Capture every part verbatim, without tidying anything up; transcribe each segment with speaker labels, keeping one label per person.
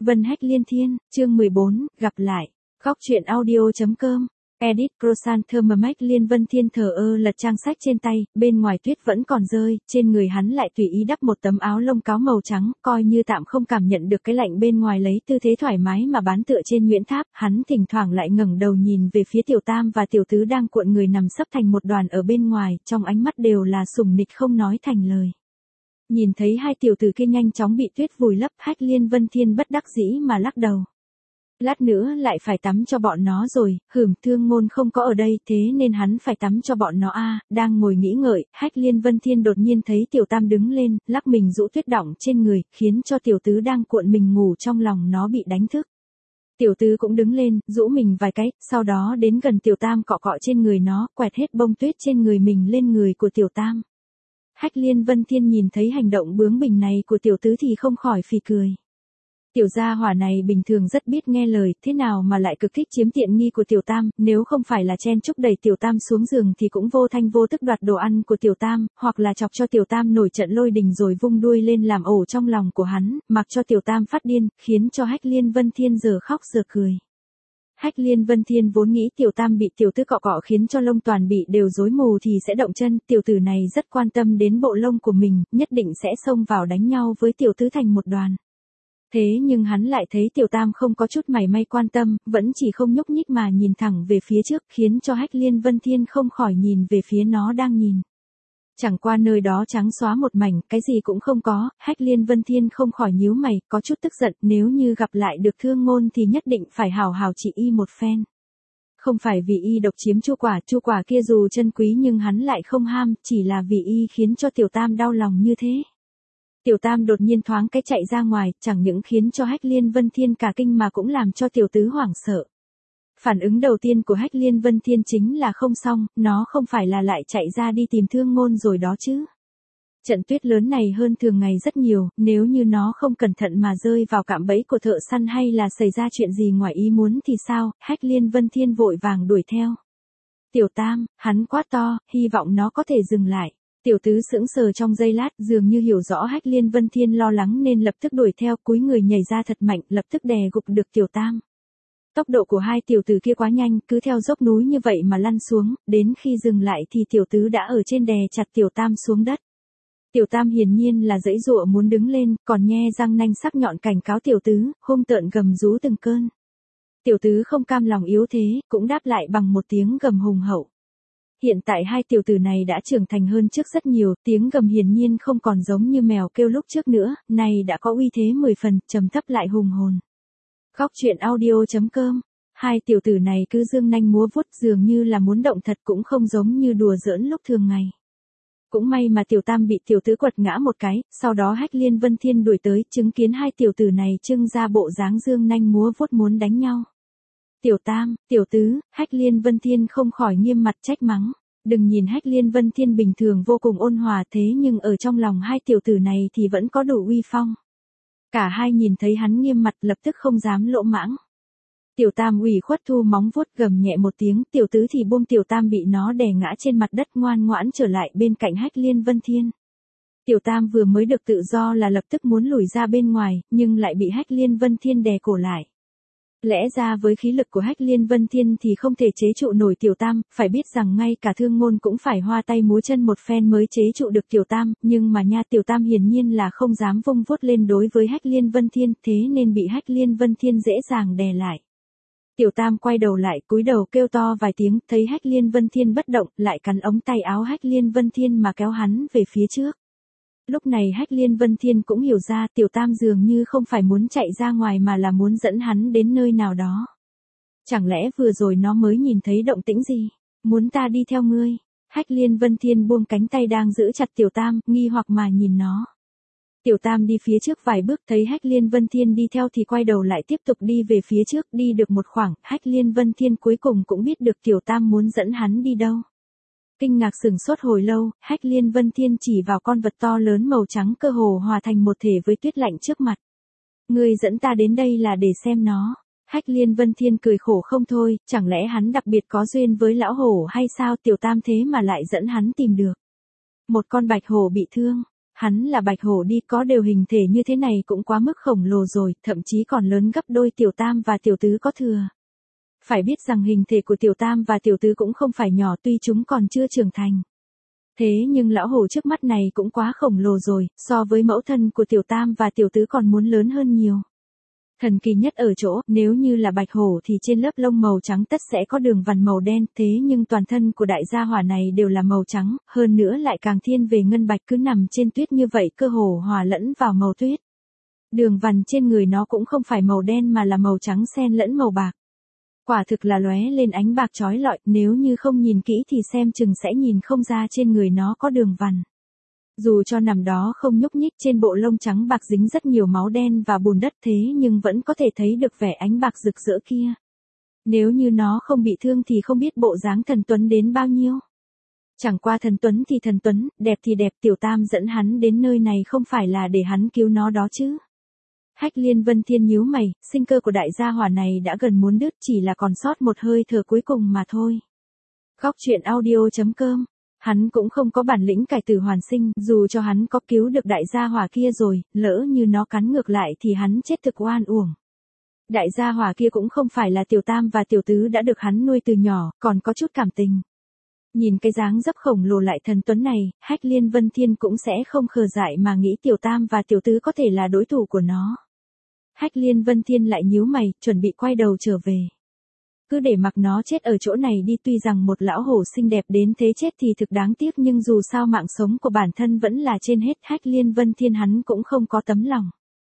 Speaker 1: Vân Hách Liên Thiên, chương mười bốn, gặp lại. Góc truyện audio chấm com. Edit Croissant Thermomix Liên Vân Thiên thờ ơ lật trang sách trên tay, bên ngoài tuyết vẫn còn rơi, trên người hắn lại tùy ý đắp một tấm áo lông cáo màu trắng, coi như tạm không cảm nhận được cái lạnh bên ngoài, lấy tư thế thoải mái mà bán tựa trên Nguyễn Tháp, hắn thỉnh thoảng lại ngẩng đầu nhìn về phía Tiểu Tam và Tiểu Tứ đang cuộn người nằm sấp thành một đoàn ở bên ngoài, trong ánh mắt đều là sủng nịch không nói thành lời. Nhìn thấy hai tiểu tử kia nhanh chóng bị tuyết vùi lấp, Hách Liên Vân Thiên bất đắc dĩ mà lắc đầu. Lát nữa lại phải tắm cho bọn nó rồi, hửm Thương Ngôn không có ở đây, thế nên hắn phải tắm cho bọn nó a. À, đang ngồi nghĩ ngợi, Hách Liên Vân Thiên đột nhiên thấy Tiểu Tam đứng lên, lắc mình rũ tuyết đọng trên người, khiến cho Tiểu Tứ đang cuộn mình ngủ trong lòng nó bị đánh thức. Tiểu Tứ cũng đứng lên, rũ mình vài cái, sau đó đến gần Tiểu Tam cọ cọ trên người nó, quẹt hết bông tuyết trên người mình lên người của Tiểu Tam. Hách Liên Vân Thiên nhìn thấy hành động bướng bỉnh này của Tiểu Tứ thì không khỏi phì cười. Tiểu gia hỏa này bình thường rất biết nghe lời, thế nào mà lại cực thích chiếm tiện nghi của Tiểu Tam, nếu không phải là chen chúc đẩy Tiểu Tam xuống giường thì cũng vô thanh vô tức đoạt đồ ăn của Tiểu Tam, hoặc là chọc cho Tiểu Tam nổi trận lôi đình rồi vung đuôi lên làm ổ trong lòng của hắn, mặc cho Tiểu Tam phát điên, khiến cho Hách Liên Vân Thiên giờ khóc giờ cười. Hách Liên Vân Thiên vốn nghĩ Tiểu Tam bị Tiểu Tứ cọ cọ khiến cho lông toàn bị đều rối mù thì sẽ động chân, tiểu tử này rất quan tâm đến bộ lông của mình, nhất định sẽ xông vào đánh nhau với Tiểu Tứ thành một đoàn. Thế nhưng hắn lại thấy Tiểu Tam không có chút mảy may quan tâm, vẫn chỉ không nhúc nhích mà nhìn thẳng về phía trước, khiến cho Hách Liên Vân Thiên không khỏi nhìn về phía nó đang nhìn. Chẳng qua nơi đó trắng xóa một mảnh, cái gì cũng không có, Hách Liên Vân Thiên không khỏi nhíu mày, có chút tức giận, nếu như gặp lại được Thương Ngôn thì nhất định phải hào hào trị y một phen. Không phải vì y độc chiếm chu quả, chu quả kia dù chân quý nhưng hắn lại không ham, chỉ là vì y khiến cho Tiểu Tam đau lòng như thế. Tiểu Tam đột nhiên thoáng cái chạy ra ngoài, chẳng những khiến cho Hách Liên Vân Thiên cả kinh mà cũng làm cho Tiểu Tứ hoảng sợ. Phản ứng đầu tiên của Hách Liên Vân Thiên chính là không xong, nó không phải là lại chạy ra đi tìm Thương Ngôn rồi đó chứ. Trận tuyết lớn này hơn thường ngày rất nhiều, nếu như nó không cẩn thận mà rơi vào cạm bẫy của thợ săn hay là xảy ra chuyện gì ngoài ý muốn thì sao, Hách Liên Vân Thiên vội vàng đuổi theo. Tiểu Tam, hắn quát to, hy vọng nó có thể dừng lại. Tiểu Tứ sững sờ trong giây lát, dường như hiểu rõ Hách Liên Vân Thiên lo lắng nên lập tức đuổi theo, cúi người nhảy ra thật mạnh, lập tức đè gục được Tiểu Tam. Tốc độ của hai tiểu tử kia quá nhanh, cứ theo dốc núi như vậy mà lăn xuống, đến khi dừng lại thì Tiểu Tứ đã ở trên đè chặt Tiểu Tam xuống đất. Tiểu Tam hiển nhiên là giãy giụa muốn đứng lên, còn nhe răng nanh sắc nhọn cảnh cáo Tiểu Tứ, hung tợn gầm rú từng cơn. Tiểu Tứ không cam lòng yếu thế, cũng đáp lại bằng một tiếng gầm hùng hậu. Hiện tại hai tiểu tử này đã trưởng thành hơn trước rất nhiều, tiếng gầm hiển nhiên không còn giống như mèo kêu lúc trước nữa, này đã có uy thế mười phần, trầm thấp lại hùng hồn. Góc truyện audio chấm com. Hai tiểu tử này cứ dương nanh múa vuốt dường như là muốn động thật, cũng không giống như đùa giỡn lúc thường ngày. Cũng may mà Tiểu Tam bị Tiểu Tứ quật ngã một cái, sau đó Hách Liên Vân Thiên đuổi tới, chứng kiến hai tiểu tử này trưng ra bộ dáng dương nanh múa vuốt muốn đánh nhau. Tiểu Tam, Tiểu Tứ, Hách Liên Vân Thiên không khỏi nghiêm mặt trách mắng. Đừng nhìn Hách Liên Vân Thiên bình thường vô cùng ôn hòa, thế nhưng ở trong lòng hai tiểu tử này thì vẫn có đủ uy phong. Cả hai nhìn thấy hắn nghiêm mặt lập tức không dám lỗ mãng. Tiểu Tam ủy khuất thu móng vuốt gầm nhẹ một tiếng, Tiểu Tứ thì buông Tiểu Tam bị nó đè ngã trên mặt đất, ngoan ngoãn trở lại bên cạnh Hách Liên Vân Thiên. Tiểu Tam vừa mới được tự do là lập tức muốn lùi ra bên ngoài, nhưng lại bị Hách Liên Vân Thiên đè cổ lại. Lẽ ra với khí lực của Hách Liên Vân Thiên thì không thể chế trụ nổi Tiểu Tam, phải biết rằng ngay cả Thương Ngôn cũng phải hoa tay múa chân một phen mới chế trụ được Tiểu Tam, nhưng mà nha Tiểu Tam hiển nhiên là không dám vung vuốt lên đối với Hách Liên Vân Thiên, thế nên bị Hách Liên Vân Thiên dễ dàng đè lại. Tiểu Tam quay đầu lại, cúi đầu kêu to vài tiếng, thấy Hách Liên Vân Thiên bất động, lại cắn ống tay áo Hách Liên Vân Thiên mà kéo hắn về phía trước. Lúc này Hách Liên Vân Thiên cũng hiểu ra Tiểu Tam dường như không phải muốn chạy ra ngoài mà là muốn dẫn hắn đến nơi nào đó. Chẳng lẽ vừa rồi nó mới nhìn thấy động tĩnh gì? Muốn ta đi theo ngươi? Hách Liên Vân Thiên buông cánh tay đang giữ chặt Tiểu Tam, nghi hoặc mà nhìn nó. Tiểu Tam đi phía trước vài bước, thấy Hách Liên Vân Thiên đi theo thì quay đầu lại tiếp tục đi về phía trước, đi được một khoảng, Hách Liên Vân Thiên cuối cùng cũng biết được Tiểu Tam muốn dẫn hắn đi đâu. Kinh ngạc sửng sốt hồi lâu, Hách Liên Vân Thiên chỉ vào con vật to lớn màu trắng cơ hồ hòa thành một thể với tuyết lạnh trước mặt. Ngươi dẫn ta đến đây là để xem nó. Hách Liên Vân Thiên cười khổ không thôi, chẳng lẽ hắn đặc biệt có duyên với lão hổ hay sao, Tiểu Tam thế mà lại dẫn hắn tìm được. Một con bạch hổ bị thương. Hắn là bạch hổ đi, có đều hình thể như thế này cũng quá mức khổng lồ rồi, thậm chí còn lớn gấp đôi tiểu tam và tiểu tứ có thừa. Phải biết rằng hình thể của tiểu tam và tiểu tứ cũng không phải nhỏ, tuy chúng còn chưa trưởng thành. Thế nhưng lão hổ trước mắt này cũng quá khổng lồ rồi, so với mẫu thân của tiểu tam và tiểu tứ còn muốn lớn hơn nhiều. Thần kỳ nhất ở chỗ, nếu như là bạch hổ thì trên lớp lông màu trắng tất sẽ có đường vằn màu đen, thế nhưng toàn thân của đại gia hỏa này đều là màu trắng, hơn nữa lại càng thiên về ngân bạch, cứ nằm trên tuyết như vậy cơ hồ hòa lẫn vào màu tuyết. Đường vằn trên người nó cũng không phải màu đen mà là màu trắng xen lẫn màu bạc. Quả thực là lóe lên ánh bạc chói lọi, nếu như không nhìn kỹ thì xem chừng sẽ nhìn không ra trên người nó có đường vằn. Dù cho nằm đó không nhúc nhích, trên bộ lông trắng bạc dính rất nhiều máu đen và bùn đất, thế nhưng vẫn có thể thấy được vẻ ánh bạc rực rỡ kia. Nếu như nó không bị thương thì không biết bộ dáng thần tuấn đến bao nhiêu. Chẳng qua thần tuấn thì thần tuấn, đẹp thì đẹp, tiểu tam dẫn hắn đến nơi này không phải là để hắn cứu nó đó chứ. Hách Liên Vân Thiên nhíu mày, sinh cơ của đại gia hỏa này đã gần muốn đứt, chỉ là còn sót một hơi thở cuối cùng mà thôi. Góc truyện audio chấm com. Hắn cũng không có bản lĩnh cải tử hoàn sinh, dù cho hắn có cứu được đại gia hỏa kia rồi, lỡ như nó cắn ngược lại thì hắn chết thực oan uổng. Đại gia hỏa kia cũng không phải là tiểu tam và tiểu tứ đã được hắn nuôi từ nhỏ, còn có chút cảm tình. Nhìn cái dáng dấp khổng lồ lại thần tuấn này, Hách Liên Vân Thiên cũng sẽ không khờ dại mà nghĩ tiểu tam và tiểu tứ có thể là đối thủ của nó. Hách Liên Vân Thiên lại nhíu mày, chuẩn bị quay đầu trở về. Cứ để mặc nó chết ở chỗ này đi, tuy rằng một lão hổ xinh đẹp đến thế chết thì thực đáng tiếc, nhưng dù sao mạng sống của bản thân vẫn là trên hết. Hách Liên Vân Thiên hắn cũng không có tấm lòng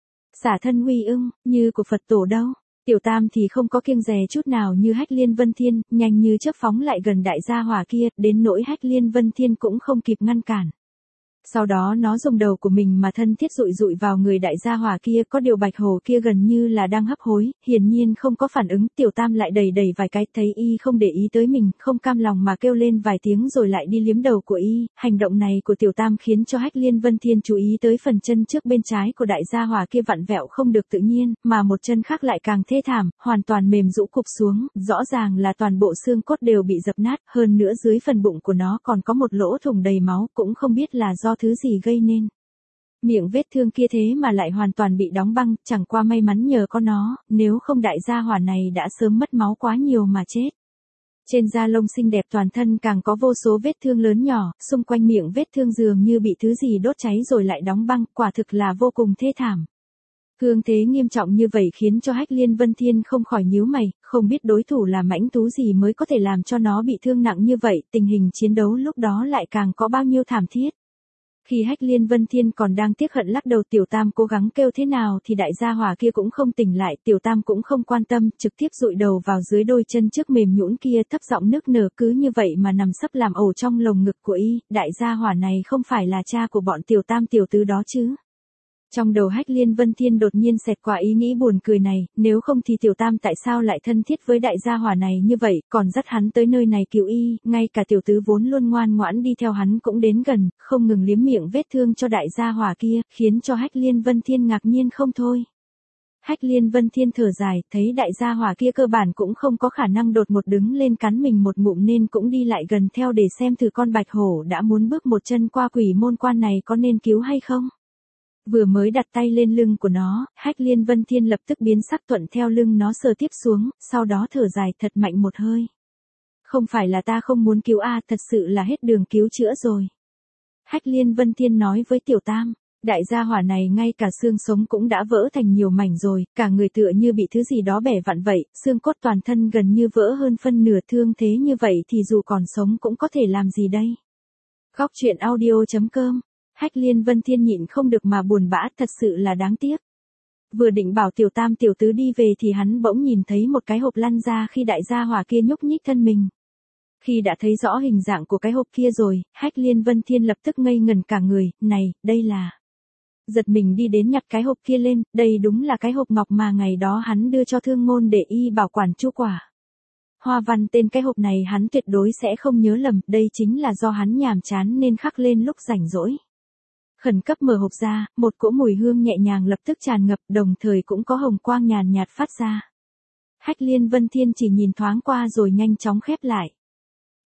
Speaker 1: xả thân huy ưng, như của Phật tổ đâu. Tiểu tam thì không có kiêng dè chút nào như Hách Liên Vân Thiên, nhanh như chớp phóng lại gần đại gia hỏa kia, đến nỗi Hách Liên Vân Thiên cũng không kịp ngăn cản. Sau đó nó dùng đầu của mình mà thân thiết dụi dụi vào người đại gia hỏa kia, có điều bạch hổ kia gần như là đang hấp hối, hiển nhiên không có phản ứng. Tiểu tam lại đầy đầy vài cái, thấy y không để ý tới mình, không cam lòng mà kêu lên vài tiếng rồi lại đi liếm đầu của y. Hành động này của tiểu tam khiến cho Hách Liên Vân Thiên chú ý tới phần chân trước bên trái của đại gia hỏa kia vặn vẹo không được tự nhiên, mà một chân khác lại càng thê thảm, hoàn toàn mềm rũ cụp xuống, rõ ràng là toàn bộ xương cốt đều bị dập nát, hơn nữa dưới phần bụng của nó còn có một lỗ thủng đầy máu, cũng không biết là do thứ gì gây nên. Miệng vết thương kia thế mà lại hoàn toàn bị đóng băng, chẳng qua may mắn nhờ có nó, nếu không đại gia hỏa này đã sớm mất máu quá nhiều mà chết. Trên da lông xinh đẹp toàn thân càng có vô số vết thương lớn nhỏ, xung quanh miệng vết thương dường như bị thứ gì đốt cháy rồi lại đóng băng, quả thực là vô cùng thê thảm. Thương thế nghiêm trọng như vậy khiến cho Hách Liên Vân Thiên không khỏi nhíu mày, không biết đối thủ là mãnh thú gì mới có thể làm cho nó bị thương nặng như vậy, tình hình chiến đấu lúc đó lại càng có bao nhiêu thảm thiết. Khi Hách Liên Vân Thiên còn đang tiếc hận lắc đầu, tiểu tam cố gắng kêu thế nào thì đại gia hỏa kia cũng không tỉnh lại, tiểu tam cũng không quan tâm, trực tiếp dụi đầu vào dưới đôi chân trước mềm nhũn kia, thấp giọng nức nở, cứ như vậy mà nằm sấp làm ổ trong lồng ngực của y. Đại gia hỏa này không phải là cha của bọn tiểu tam tiểu tứ đó chứ? Trong đầu Hách Liên Vân Thiên đột nhiên xẹt qua ý nghĩ buồn cười này, nếu không thì tiểu tam tại sao lại thân thiết với đại gia hỏa này như vậy, còn dắt hắn tới nơi này cứu y, ngay cả tiểu tứ vốn luôn ngoan ngoãn đi theo hắn cũng đến gần, không ngừng liếm miệng vết thương cho đại gia hỏa kia, khiến cho Hách Liên Vân Thiên ngạc nhiên không thôi. Hách Liên Vân Thiên thở dài, thấy đại gia hỏa kia cơ bản cũng không có khả năng đột ngột đứng lên cắn mình một ngụm nên cũng đi lại gần theo để xem thử con bạch hổ đã muốn bước một chân qua quỷ môn quan này có nên cứu hay không. Vừa mới đặt tay lên lưng của nó, Hách Liên Vân Thiên lập tức biến sắc, thuận theo lưng nó sờ tiếp xuống, sau đó thở dài thật mạnh một hơi. Không phải là ta không muốn cứu a, thật sự là hết đường cứu chữa rồi. Hách Liên Vân Thiên nói với tiểu tam, đại gia hỏa này ngay cả xương sống cũng đã vỡ thành nhiều mảnh rồi, cả người tựa như bị thứ gì đó bẻ vặn vậy, xương cốt toàn thân gần như vỡ hơn phân nửa, thương thế như vậy thì dù còn sống cũng có thể làm gì đây. Góc truyện audio chấm com. Hách Liên Vân Thiên nhịn không được mà buồn bã, thật sự là đáng tiếc. Vừa định bảo tiểu tam tiểu tứ đi về thì hắn bỗng nhìn thấy một cái hộp lăn ra khi đại gia hỏa kia nhúc nhích thân mình. Khi đã thấy rõ hình dạng của cái hộp kia rồi, Hách Liên Vân Thiên lập tức ngây ngẩn cả người, này, đây là... Giật mình đi đến nhặt cái hộp kia lên, đây đúng là cái hộp ngọc mà ngày đó hắn đưa cho Thương Ngôn để y bảo quản chu quả. Hoa văn tên cái hộp này hắn tuyệt đối sẽ không nhớ lầm, đây chính là do hắn nhàm chán nên khắc lên lúc rảnh rỗi. Khẩn cấp mở hộp ra, một cỗ mùi hương nhẹ nhàng lập tức tràn ngập, đồng thời cũng có hồng quang nhàn nhạt phát ra. Hách Liên Vân Thiên chỉ nhìn thoáng qua rồi nhanh chóng khép lại.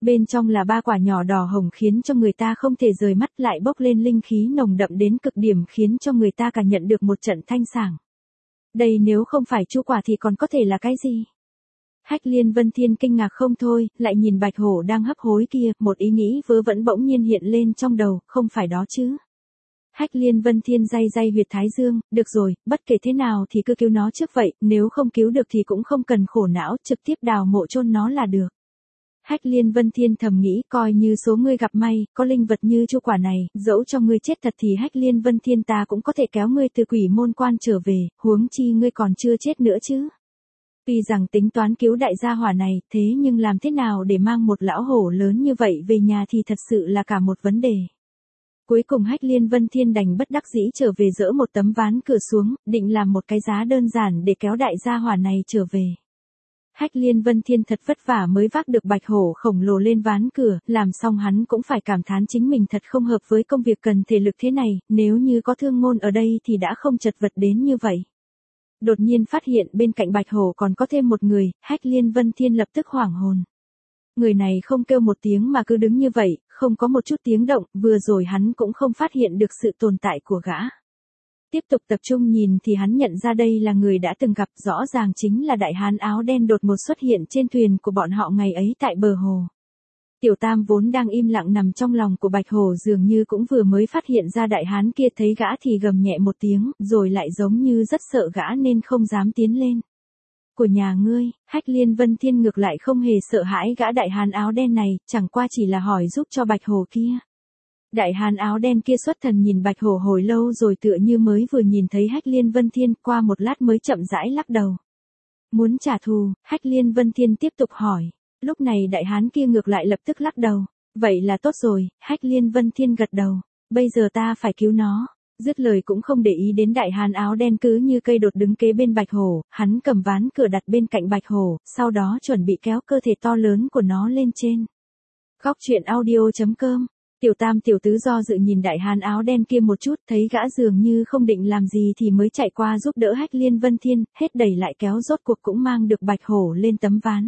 Speaker 1: Bên trong là ba quả nhỏ đỏ hồng khiến cho người ta không thể rời mắt, lại bốc lên linh khí nồng đậm đến cực điểm khiến cho người ta cảm nhận được một trận thanh sảng. Đây nếu không phải chu quả thì còn có thể là cái gì? Hách Liên Vân Thiên kinh ngạc không thôi, lại nhìn bạch hổ đang hấp hối kia, một ý nghĩ vớ vẩn bỗng nhiên hiện lên trong đầu, không phải đó chứ. Hách Liên Vân Thiên day day huyệt thái dương, được rồi, bất kể thế nào thì cứ cứu nó trước vậy, nếu không cứu được thì cũng không cần khổ não, trực tiếp đào mộ chôn nó là được. Hách Liên Vân Thiên thầm nghĩ, coi như số ngươi gặp may, có linh vật như chu quả này, dẫu cho ngươi chết thật thì Hách Liên Vân Thiên ta cũng có thể kéo ngươi từ quỷ môn quan trở về, huống chi ngươi còn chưa chết nữa chứ. Tuy rằng tính toán cứu đại gia hỏa này, thế nhưng làm thế nào để mang một lão hổ lớn như vậy về nhà thì thật sự là cả một vấn đề. Cuối cùng Hách Liên Vân Thiên đành bất đắc dĩ trở về dỡ một tấm ván cửa xuống, định làm một cái giá đơn giản để kéo đại gia hỏa này trở về. Hách Liên Vân Thiên thật vất vả mới vác được bạch hổ khổng lồ lên ván cửa, làm xong hắn cũng phải cảm thán chính mình thật không hợp với công việc cần thể lực thế này, nếu như có Thương Ngôn ở đây thì đã không chật vật đến như vậy. Đột nhiên phát hiện bên cạnh bạch hổ còn có thêm một người, Hách Liên Vân Thiên lập tức hoảng hồn. Người này không kêu một tiếng mà cứ đứng như vậy, không có một chút tiếng động, vừa rồi hắn cũng không phát hiện được sự tồn tại của gã. Tiếp tục tập trung nhìn thì hắn nhận ra đây là người đã từng gặp, rõ ràng chính là đại hán áo đen đột ngột xuất hiện trên thuyền của bọn họ ngày ấy tại bờ hồ. Tiểu Tam vốn đang im lặng nằm trong lòng của bạch hổ dường như cũng vừa mới phát hiện ra đại hán kia, thấy gã thì gầm nhẹ một tiếng, rồi lại giống như rất sợ gã nên không dám tiến lên. Của nhà ngươi, Hách Liên Vân Thiên ngược lại không hề sợ hãi gã đại hán áo đen này, chẳng qua chỉ là hỏi giúp cho bạch hổ kia. Đại hán áo đen kia xuất thần nhìn bạch hổ hồi lâu rồi tựa như mới vừa nhìn thấy Hách Liên Vân Thiên, qua một lát mới chậm rãi lắc đầu. Muốn trả thù, Hách Liên Vân Thiên tiếp tục hỏi. Lúc này đại hán kia ngược lại lập tức lắc đầu. Vậy là tốt rồi, Hách Liên Vân Thiên gật đầu. Bây giờ ta phải cứu nó. Dứt lời cũng không để ý đến đại hán áo đen cứ như cây đột đứng kế bên bạch hổ, hắn cầm ván cửa đặt bên cạnh bạch hổ, sau đó chuẩn bị kéo cơ thể to lớn của nó lên trên. Góc truyện audio chấm com. Tiểu Tam tiểu tứ do dự nhìn đại hán áo đen kia một chút, thấy gã dường như không định làm gì thì mới chạy qua giúp đỡ Hách Liên Vân Thiên, hết đẩy lại kéo rốt cuộc cũng mang được bạch hổ lên tấm ván.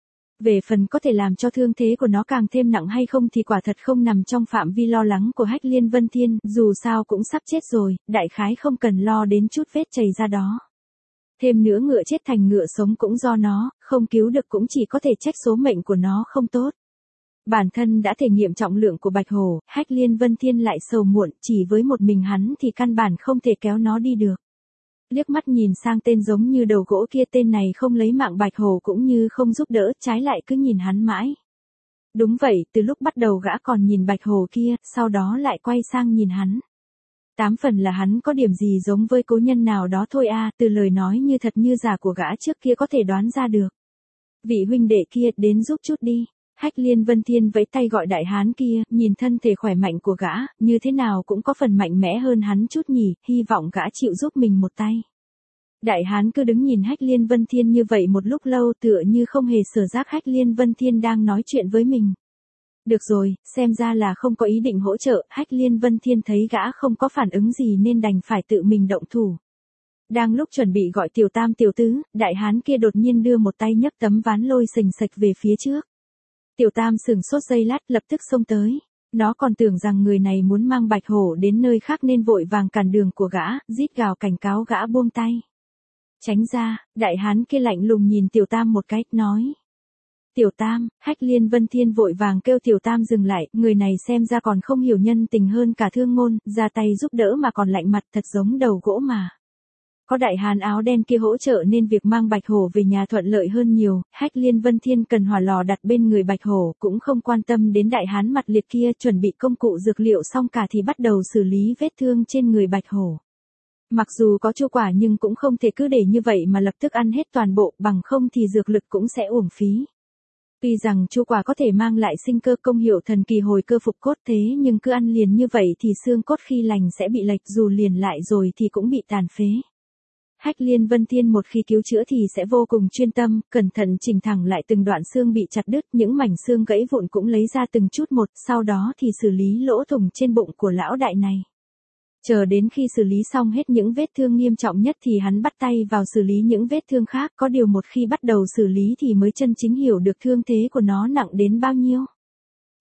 Speaker 1: Về phần có thể làm cho thương thế của nó càng thêm nặng hay không thì quả thật không nằm trong phạm vi lo lắng của Hách Liên Vân Thiên, dù sao cũng sắp chết rồi, đại khái không cần lo đến chút vết chảy ra đó. Thêm nữa ngựa chết thành ngựa sống cũng do nó, không cứu được cũng chỉ có thể trách số mệnh của nó không tốt. Bản thân đã thể nghiệm trọng lượng của bạch hổ, Hách Liên Vân Thiên lại sầu muộn, chỉ với một mình hắn thì căn bản không thể kéo nó đi được. Liếc mắt nhìn sang tên giống như đầu gỗ kia, tên này không lấy mạng bạch hổ cũng như không giúp đỡ, trái lại cứ nhìn hắn mãi. Đúng vậy, từ lúc bắt đầu gã còn nhìn bạch hổ kia, sau đó lại quay sang nhìn hắn. Tám phần là hắn có điểm gì giống với cố nhân nào đó thôi a, từ lời nói như thật như giả của gã trước kia có thể đoán ra được. Vị huynh đệ kia, đến giúp chút đi. Hách Liên Vân Thiên vẫy tay gọi đại hán kia, nhìn thân thể khỏe mạnh của gã, như thế nào cũng có phần mạnh mẽ hơn hắn chút nhỉ, hy vọng gã chịu giúp mình một tay. Đại hán cứ đứng nhìn Hách Liên Vân Thiên như vậy một lúc lâu, tựa như không hề sở giác Hách Liên Vân Thiên đang nói chuyện với mình. Được rồi, xem ra là không có ý định hỗ trợ, Hách Liên Vân Thiên thấy gã không có phản ứng gì nên đành phải tự mình động thủ. Đang lúc chuẩn bị gọi tiểu tam tiểu tứ, đại hán kia đột nhiên đưa một tay nhấc tấm ván lôi sình sạch về phía trước. Tiểu Tam sửng sốt giây lát, lập tức xông tới. Nó còn tưởng rằng người này muốn mang bạch hổ đến nơi khác nên vội vàng cản đường của gã, rít gào cảnh cáo gã buông tay. Tránh ra, đại hán kia lạnh lùng nhìn Tiểu Tam một cái, nói. Tiểu Tam, Hách Liên Vân Thiên vội vàng kêu Tiểu Tam dừng lại, người này xem ra còn không hiểu nhân tình hơn cả Thương Ngôn, ra tay giúp đỡ mà còn lạnh mặt, thật giống đầu gỗ mà. Có đại hán áo đen kia hỗ trợ nên việc mang bạch hổ về nhà thuận lợi hơn nhiều, Hách Liên Vân Thiên cần hỏa lò đặt bên người bạch hổ, cũng không quan tâm đến đại hán mặt liệt kia, chuẩn bị công cụ dược liệu xong cả thì bắt đầu xử lý vết thương trên người bạch hổ. Mặc dù có chu quả nhưng cũng không thể cứ để như vậy mà lập tức ăn hết toàn bộ, bằng không thì dược lực cũng sẽ uổng phí. Tuy rằng chu quả có thể mang lại sinh cơ công hiệu thần kỳ hồi cơ phục cốt, thế nhưng cứ ăn liền như vậy thì xương cốt khi lành sẽ bị lệch, dù liền lại rồi thì cũng bị tàn phế. Hách Liên Vân Thiên một khi cứu chữa thì sẽ vô cùng chuyên tâm, cẩn thận chỉnh thẳng lại từng đoạn xương bị chặt đứt, những mảnh xương gãy vụn cũng lấy ra từng chút một, sau đó thì xử lý lỗ thủng trên bụng của lão đại này. Chờ đến khi xử lý xong hết những vết thương nghiêm trọng nhất thì hắn bắt tay vào xử lý những vết thương khác, có điều một khi bắt đầu xử lý thì mới chân chính hiểu được thương thế của nó nặng đến bao nhiêu.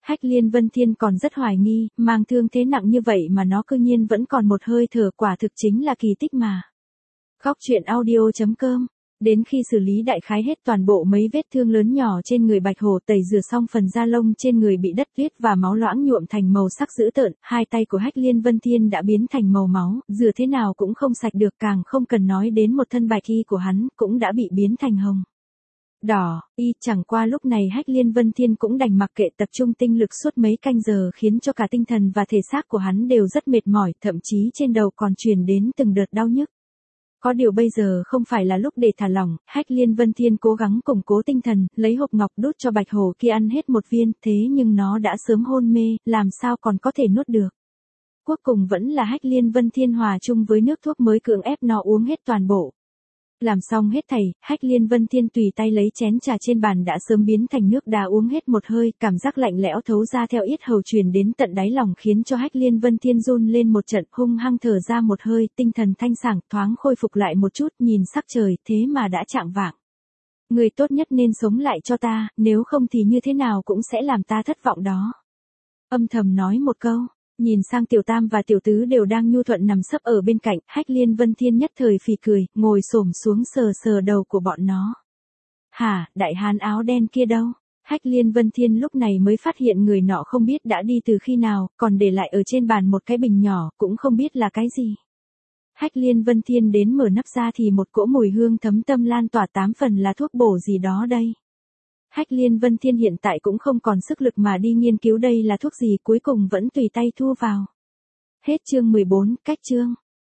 Speaker 1: Hách Liên Vân Thiên còn rất hoài nghi, mang thương thế nặng như vậy mà nó cư nhiên vẫn còn một hơi thở, quả thực chính là kỳ tích mà. Góc truyện audio chấm com. Đến khi xử lý đại khái hết toàn bộ mấy vết thương lớn nhỏ trên người Bạch Hổ, tẩy rửa xong phần da lông trên người bị đất tuyết và máu loãng nhuộm thành màu sắc dữ tợn, hai tay của Hách Liên Vân Thiên đã biến thành màu máu, rửa thế nào cũng không sạch được, càng không cần nói đến một thân bạch y của hắn, cũng đã bị biến thành hồng. Đỏ, y, chẳng qua lúc này Hách Liên Vân Thiên cũng đành mặc kệ, tập trung tinh lực suốt mấy canh giờ khiến cho cả tinh thần và thể xác của hắn đều rất mệt mỏi, thậm chí trên đầu còn truyền đến từng đợt đau nhức. Có điều bây giờ không phải là lúc để thả lỏng, Hách Liên Vân Thiên cố gắng củng cố tinh thần, lấy hộp ngọc đút cho Bạch Hổ kia ăn hết một viên, thế nhưng nó đã sớm hôn mê, làm sao còn có thể nuốt được. Cuối cùng vẫn là Hách Liên Vân Thiên hòa chung với nước thuốc mới cưỡng ép nó uống hết toàn bộ. Làm xong hết thảy, Hách Liên Vân Thiên tùy tay lấy chén trà trên bàn đã sớm biến thành nước đá uống hết một hơi, cảm giác lạnh lẽo thấu ra theo yết hầu truyền đến tận đáy lòng khiến cho Hách Liên Vân Thiên run lên một trận, hung hăng thở ra một hơi, tinh thần thanh sảng, thoáng khôi phục lại một chút, nhìn sắc trời, thế mà đã chạng vạng. Người tốt nhất nên sống lại cho ta, nếu không thì như thế nào cũng sẽ làm ta thất vọng đó. Âm thầm nói một câu. Nhìn sang Tiểu Tam và Tiểu Tứ đều đang nhu thuận nằm sấp ở bên cạnh, Hách Liên Vân Thiên nhất thời phì cười, ngồi xổm xuống sờ sờ đầu của bọn nó. Hả, đại hán áo đen kia đâu? Hách Liên Vân Thiên lúc này mới phát hiện người nọ không biết đã đi từ khi nào, còn để lại ở trên bàn một cái bình nhỏ, cũng không biết là cái gì. Hách Liên Vân Thiên đến mở nắp ra thì một cỗ mùi hương thấm tâm lan tỏa, tám phần là thuốc bổ gì đó đây. Hách Liên Vân Thiên hiện tại cũng không còn sức lực mà đi nghiên cứu đây là thuốc gì, cuối cùng vẫn tùy tay thu vào. Hết chương mười bốn, cách chương.